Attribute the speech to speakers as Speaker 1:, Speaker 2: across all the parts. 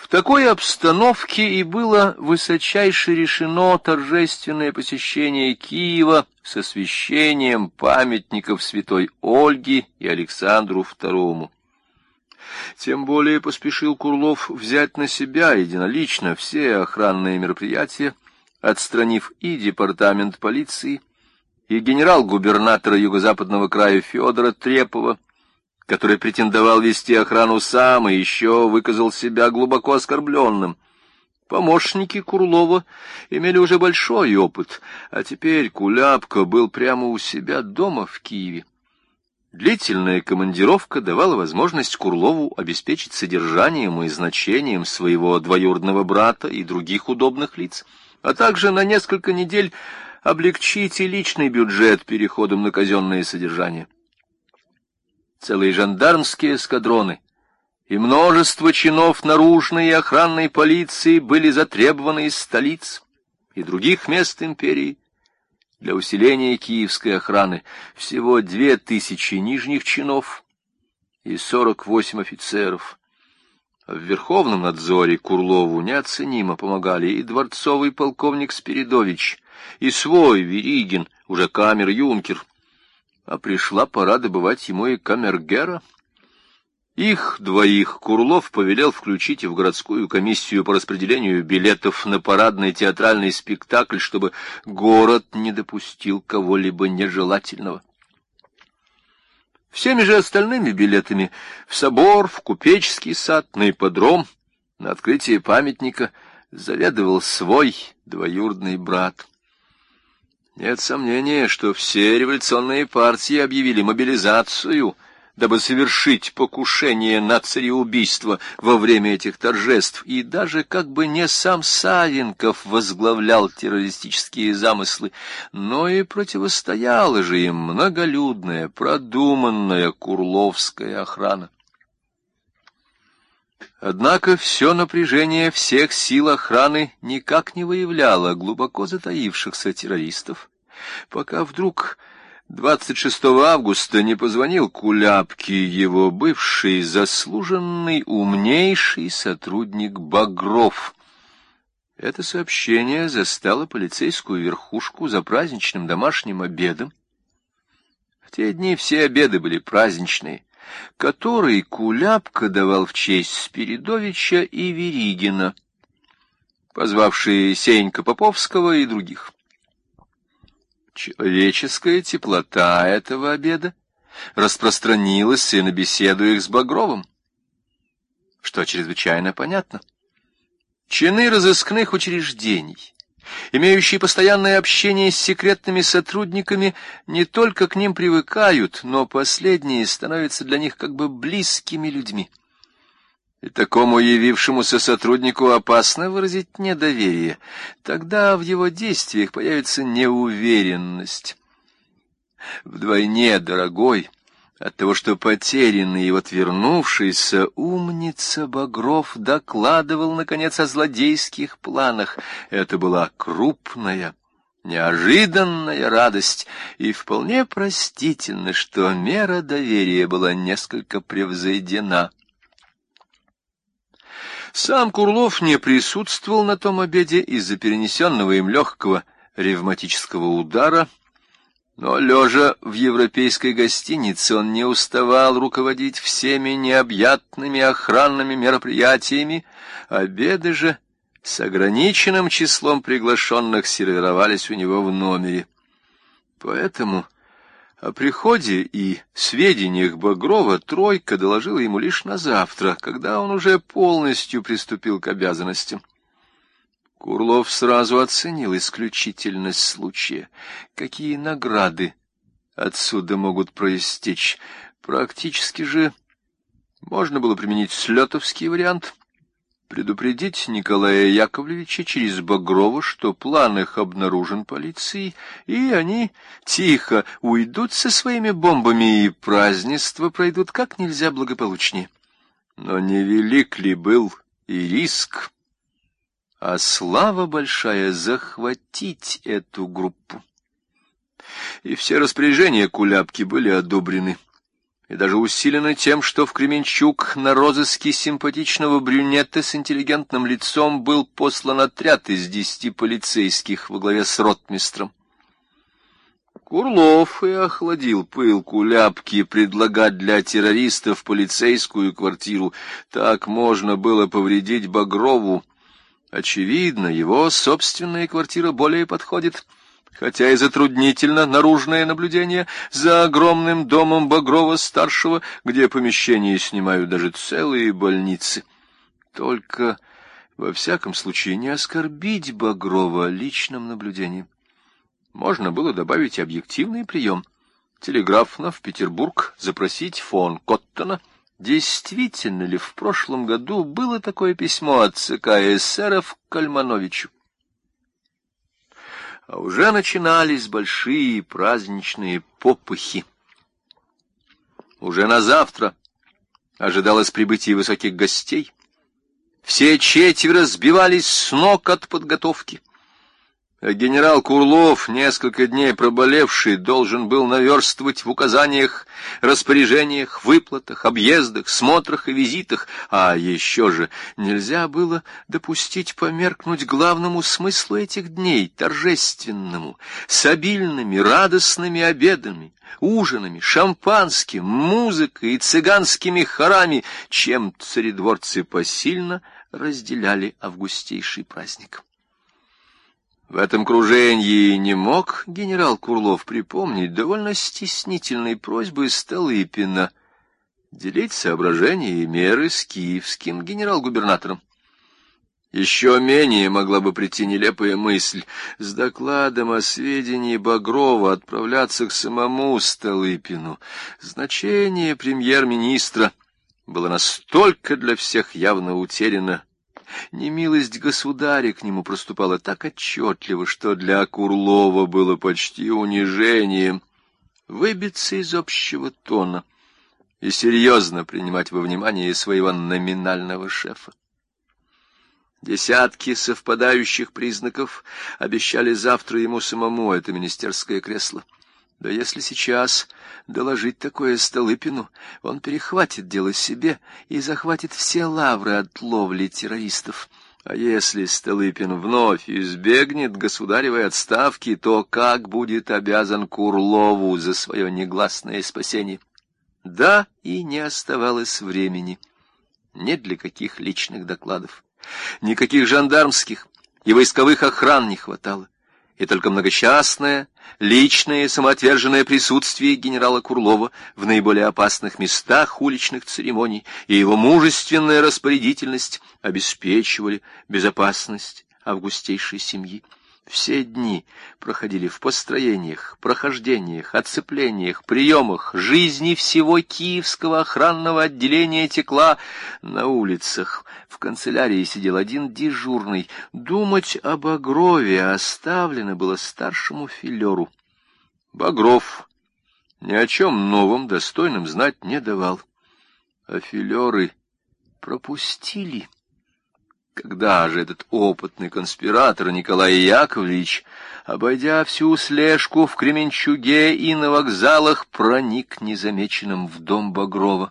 Speaker 1: В такой обстановке и было высочайше решено торжественное посещение Киева с освящением памятников святой Ольге и Александру II. Тем более поспешил Курлов взять на себя единолично все охранные мероприятия, отстранив и департамент полиции, и генерал-губернатора юго-западного края Федора Трепова, который претендовал вести охрану сам и еще выказал себя глубоко оскорбленным. Помощники Курлова имели уже большой опыт, а теперь Куляпка был прямо у себя дома в Киеве. Длительная командировка давала возможность Курлову обеспечить содержанием и значением своего двоюродного брата и других удобных лиц, а также на несколько недель облегчить и личный бюджет переходом на казенное содержание. Целые жандармские эскадроны и множество чинов наружной и охранной полиции были затребованы из столиц и других мест империи. Для усиления киевской охраны всего 2000 нижних чинов и 48 офицеров. В верховном надзоре Курлову неоценимо помогали и дворцовый полковник Спиридович, и свой Веригин, уже камер-юнкер. А пришла пора добывать ему и камергера. Их двоих Курлов повелел включить в городскую комиссию по распределению билетов на парадный театральный спектакль, чтобы город не допустил кого-либо нежелательного. Всеми же остальными билетами в собор, в купеческий сад, на ипподром, на открытие памятника заведовал свой двоюродный брат. Нет сомнения, что все революционные партии объявили мобилизацию, дабы совершить покушение на цареубийство во время этих торжеств, и даже как бы не сам Савенков возглавлял террористические замыслы, но и противостояла же им многолюдная, продуманная курловская охрана. Однако все напряжение всех сил охраны никак не выявляло глубоко затаившихся террористов, пока вдруг 26 августа не позвонил Куляпке его бывший заслуженный умнейший сотрудник Багров. Это сообщение застало полицейскую верхушку за праздничным домашним обедом. В те дни все обеды были праздничные, который Куляпка давал в честь Спиридовича и Веригина, позвавшие Сенька Поповского и других. Человеческая теплота этого обеда распространилась и на беседу их с Багровым, что чрезвычайно понятно. Чины разыскных учреждений, имеющие постоянное общение с секретными сотрудниками, не только к ним привыкают, но последние становятся для них как бы близкими людьми. И такому явившемуся сотруднику опасно выразить недоверие. Тогда в его действиях появится неуверенность. Вдвойне дорогой от того, что потерянный и вот вернувшийся умница Багров докладывал, наконец, о злодейских планах. Это была крупная, неожиданная радость, и вполне простительно, что мера доверия была несколько превзойдена. Сам Курлов не присутствовал на том обеде из-за перенесенного им легкого ревматического удара, но, лежа в европейской гостинице, он не уставал руководить всеми необъятными охранными мероприятиями. Обеды же с ограниченным числом приглашенных сервировались у него в номере. Поэтому о приходе и сведениях Багрова тройка доложила ему лишь на завтра, когда он уже полностью приступил к обязанностям. Курлов сразу оценил исключительность случая. Какие награды отсюда могут проистечь? Практически же можно было применить слетовский вариант. Предупредить Николая Яковлевича через Багрова, что план их обнаружен полицией, и они тихо уйдут со своими бомбами, и празднества пройдут как нельзя благополучнее. Но невелик ли был и риск, а слава большая захватить эту группу? И все распоряжения Куляпки были одобрены. и даже усилены тем, что в Кременчуг на розыске симпатичного брюнета с интеллигентным лицом был послан отряд из 10 полицейских во главе с ротмистром. Курлов и охладил пылку Ляпки предлагать для террористов полицейскую квартиру. Так можно было повредить Багрову. Очевидно, его собственная квартира более подходит, хотя и затруднительно наружное наблюдение за огромным домом Багрова-старшего, где помещения снимают даже целые больницы. Только, во всяком случае, не оскорбить Багрова личным наблюдением. Можно было добавить объективный прием. Телеграфно в Петербург запросить фон Коттона. Действительно ли в прошлом году было такое письмо от ЦК эсеров к Кальмановичу? А уже начинались большие праздничные попыхи. Уже на завтра ожидалось прибытие высоких гостей. Все четверо сбивались с ног от подготовки. А генерал Курлов, несколько дней проболевший, должен был наверстывать в указаниях, распоряжениях, выплатах, объездах, смотрах и визитах. А еще же нельзя было допустить померкнуть главному смыслу этих дней, торжественному, с обильными, радостными обедами, ужинами, шампанским, музыкой и цыганскими хорами, чем царедворцы посильно разделяли августейший праздник. В этом кружении не мог генерал Курлов припомнить довольно стеснительной просьбы Столыпина делить соображения и меры с киевским генерал-губернатором. Еще менее могла бы прийти нелепая мысль с докладом о сведении Багрова отправляться к самому Столыпину. Значение премьер-министра было настолько для всех явно утеряно, немилость государя к нему проступала так отчетливо, что для Курлова было почти унижением выбиться из общего тона и серьезно принимать во внимание своего номинального шефа. Десятки совпадающих признаков обещали завтра ему самому это министерское кресло. Да если сейчас доложить такое Столыпину, он перехватит дело себе и захватит все лавры от ловли террористов. А если Столыпин вновь избегнет государевой отставки, то как будет обязан Курлову за свое негласное спасение? Да, и не оставалось времени ни для каких личных докладов. Никаких жандармских и войсковых охран не хватало. И только многочастное, личное, самоотверженное присутствие генерала Курлова в наиболее опасных местах уличных церемоний и его мужественная распорядительность обеспечивали безопасность августейшей семьи. Все дни проходили в построениях, прохождениях, оцеплениях, приемах. Жизни всего киевского охранного отделения текла на улицах. В канцелярии сидел один дежурный. Думать о Багрове оставлено было старшему филеру. Багров ни о чем новом, достойном знать не давал. А филеры пропустили. Когда же этот опытный конспиратор Николай Яковлевич, обойдя всю слежку в Кременчуге и на вокзалах, проник незамеченным в дом Багрова?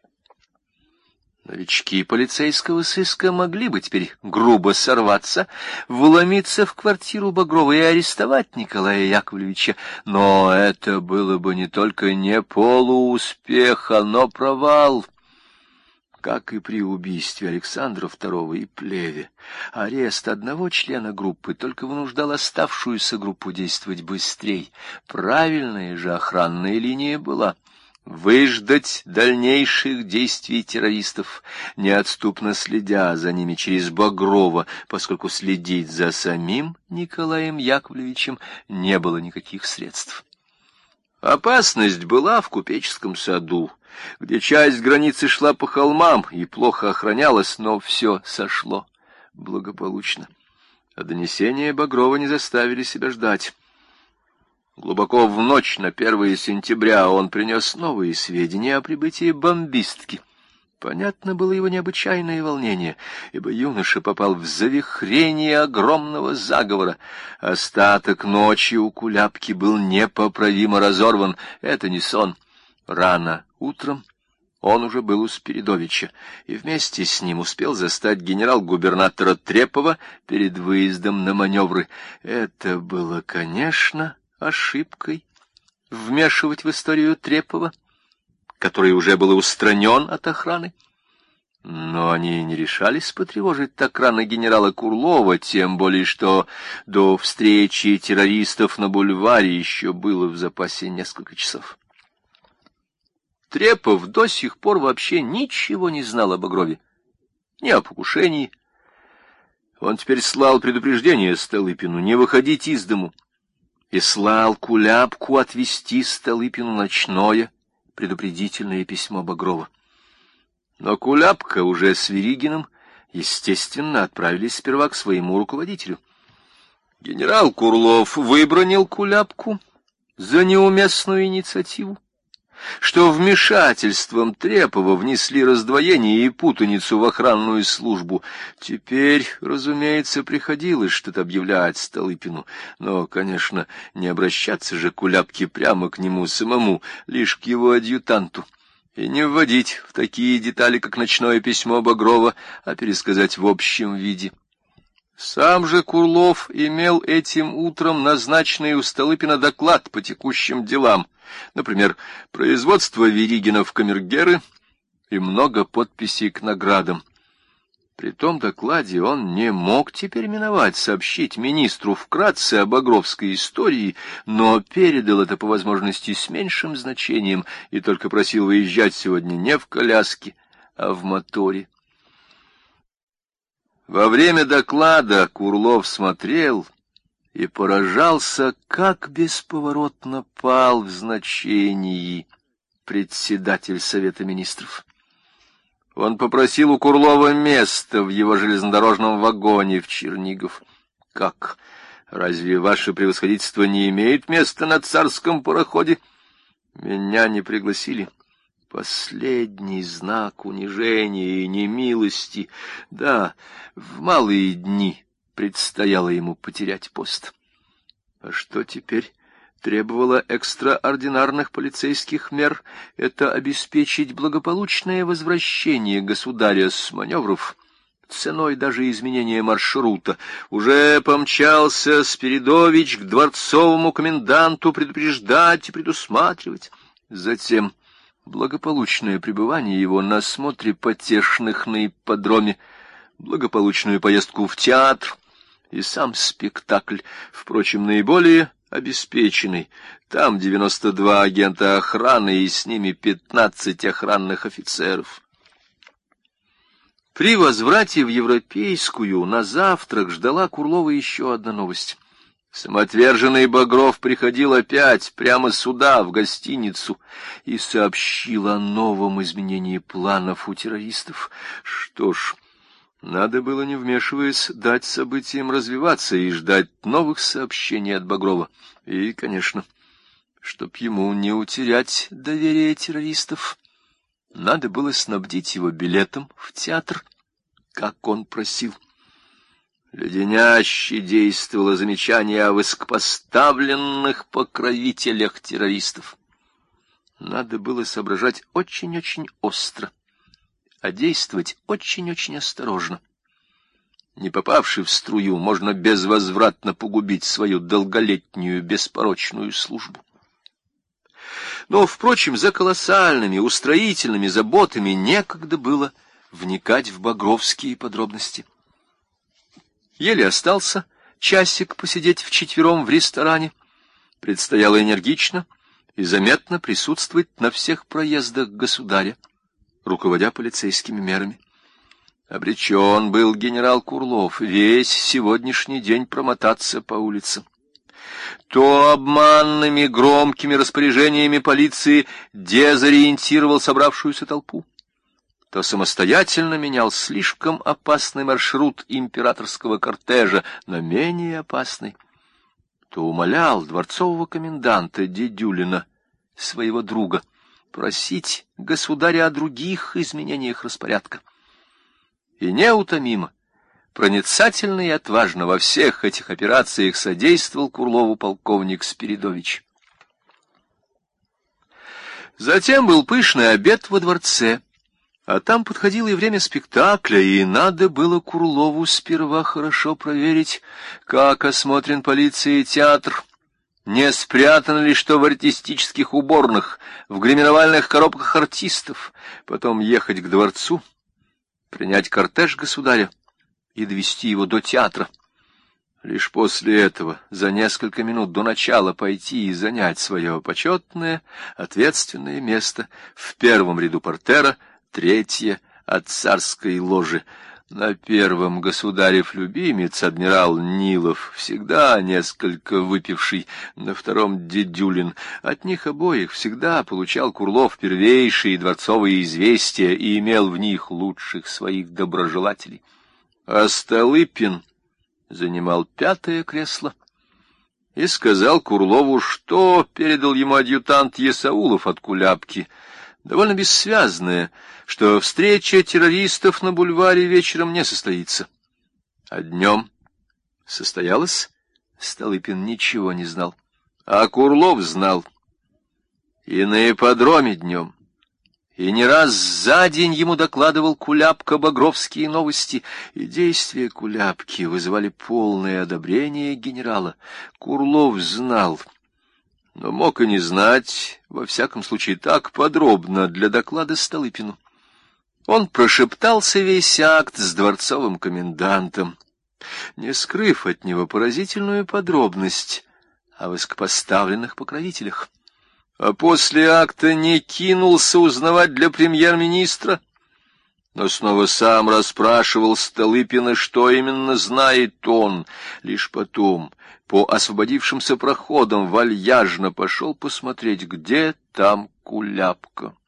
Speaker 1: Новички полицейского сыска могли бы теперь грубо сорваться, вломиться в квартиру Багрова и арестовать Николая Яковлевича, но это было бы не только не полууспех, но провал. Как и при убийстве Александра II и Плеве, арест одного члена группы только вынуждал оставшуюся группу действовать быстрее. Правильная же охранная линия была выждать дальнейших действий террористов, неотступно следя за ними через Багрова, поскольку следить за самим Николаем Яковлевичем не было никаких средств. Опасность была в купеческом саду, где часть границы шла по холмам и плохо охранялась, но все сошло благополучно. А донесения Багрова не заставили себя ждать. Глубоко в ночь на 1 сентября он принес новые сведения о прибытии бомбистки. Понятно было его необычайное волнение, ибо юноша попал в завихрение огромного заговора. Остаток ночи у Куляпки был непоправимо разорван. Это не сон. Рано утром он уже был у Спиридовича, и вместе с ним успел застать генерал-губернатора Трепова перед выездом на маневры. Это было, конечно, ошибкой вмешивать в историю Трепова, который уже был устранен от охраны. Но они не решались потревожить так рано генерала Курлова, тем более что до встречи террористов на бульваре еще было в запасе несколько часов. Трепов до сих пор вообще ничего не знал о Багрове, ни о покушении. Он теперь слал предупреждение Столыпину не выходить из дому и слал Куляпку отвезти Столыпину ночное предупредительное письмо Багрова. Но Куляпка уже с Веригиным, естественно, отправились сперва к своему руководителю. Генерал Курлов выбранил Куляпку за неуместную инициативу, что вмешательством Трепова внесли раздвоение и путаницу в охранную службу. Теперь, разумеется, приходилось что-то объявлять Столыпину, но, конечно, не обращаться же Куляпке прямо к нему самому, лишь к его адъютанту, и не вводить в такие детали, как ночное письмо Багрова, а пересказать в общем виде. Сам же Курлов имел этим утром назначенный у Столыпина доклад по текущим делам, например, производство Веригина в камергеры и много подписей к наградам. При том докладе он не мог теперь миновать сообщить министру вкратце о багровской истории, но передал это по возможности с меньшим значением и только просил выезжать сегодня не в коляске, а в моторе. Во время доклада Курлов смотрел и поражался, как бесповоротно пал в значении председатель Совета Министров. Он попросил у Курлова место в его железнодорожном вагоне в Чернигов. Как? Разве ваше превосходительство не имеет места на царском пароходе? Меня не пригласили. Последний знак унижения и немилости. Да, в малые дни предстояло ему потерять пост. А что теперь? Требовало экстраординарных полицейских мер — это обеспечить благополучное возвращение государя с маневров, ценой даже изменения маршрута. Уже помчался Спиридович к дворцовому коменданту предупреждать и предусматривать. Затем благополучное пребывание его на смотре потешных на ипподроме, благополучную поездку в театр и сам спектакль, впрочем, наиболее обеспеченный. Там 92 агента охраны и с ними 15 охранных офицеров. При возврате в Европейскую на завтрак ждала Курлова еще одна новость. Самоотверженный Багров приходил опять прямо сюда, в гостиницу, и сообщил о новом изменении планов у террористов. Что ж, надо было, не вмешиваясь, дать событиям развиваться и ждать новых сообщений от Багрова. И, конечно, чтоб ему не утерять доверие террористов, надо было снабдить его билетом в театр, как он просил. Леденяще действовало замечание о высокопоставленных покровителях террористов. Надо было соображать очень-очень остро, а действовать очень-очень осторожно. Не попавши в струю, можно безвозвратно погубить свою долголетнюю беспорочную службу. Но, впрочем, за колоссальными устроительными заботами некогда было вникать в багровские подробности. Еле остался часик посидеть вчетвером в ресторане. Предстояло энергично и заметно присутствовать на всех проездах государя, руководя полицейскими мерами. Обречен был генерал Курлов весь сегодняшний день промотаться по улицам. То обманными громкими распоряжениями полиции дезориентировал собравшуюся толпу, то самостоятельно менял слишком опасный маршрут императорского кортежа на менее опасный, то умолял дворцового коменданта Дедюлина, своего друга, просить государя о других изменениях распорядка. И неутомимо, проницательно и отважно во всех этих операциях содействовал Курлову полковник Спиридович. Затем был пышный обед во дворце, а там подходило и время спектакля, и надо было Курлову сперва хорошо проверить, как осмотрен полицией театр, не спрятано ли что в артистических уборных, в гримировальных коробках артистов, потом ехать к дворцу, принять кортеж государя и довести его до театра. Лишь после этого, за несколько минут до начала, пойти и занять свое почетное, ответственное место в первом ряду портера, третье от царской ложи. На первом государев любимец, адмирал Нилов, всегда несколько выпивший, на втором Дедюлин. От них обоих всегда получал Курлов первейшие дворцовые известия и имел в них лучших своих доброжелателей. А Столыпин занимал пятое кресло и сказал Курлову, что передал ему адъютант Есаулов от Куляпки, довольно бессвязное, что встреча террористов на бульваре вечером не состоится. А днем состоялась? Столыпин ничего не знал, а Курлов знал. И на ипподроме днем, и не раз за день ему докладывал Куляпка багровские новости, и действия Куляпки вызывали полное одобрение генерала. Курлов знал, но мог и не знать, во всяком случае так подробно для доклада Столыпину. Он прошептался весь акт с дворцовым комендантом, не скрыв от него поразительную подробность о высокопоставленных покровителях. А после акта не кинулся узнавать для премьер-министра, но снова сам расспрашивал Столыпина, что именно знает он. Лишь потом, по освободившимся проходам, вальяжно пошел посмотреть, где там Куляпка.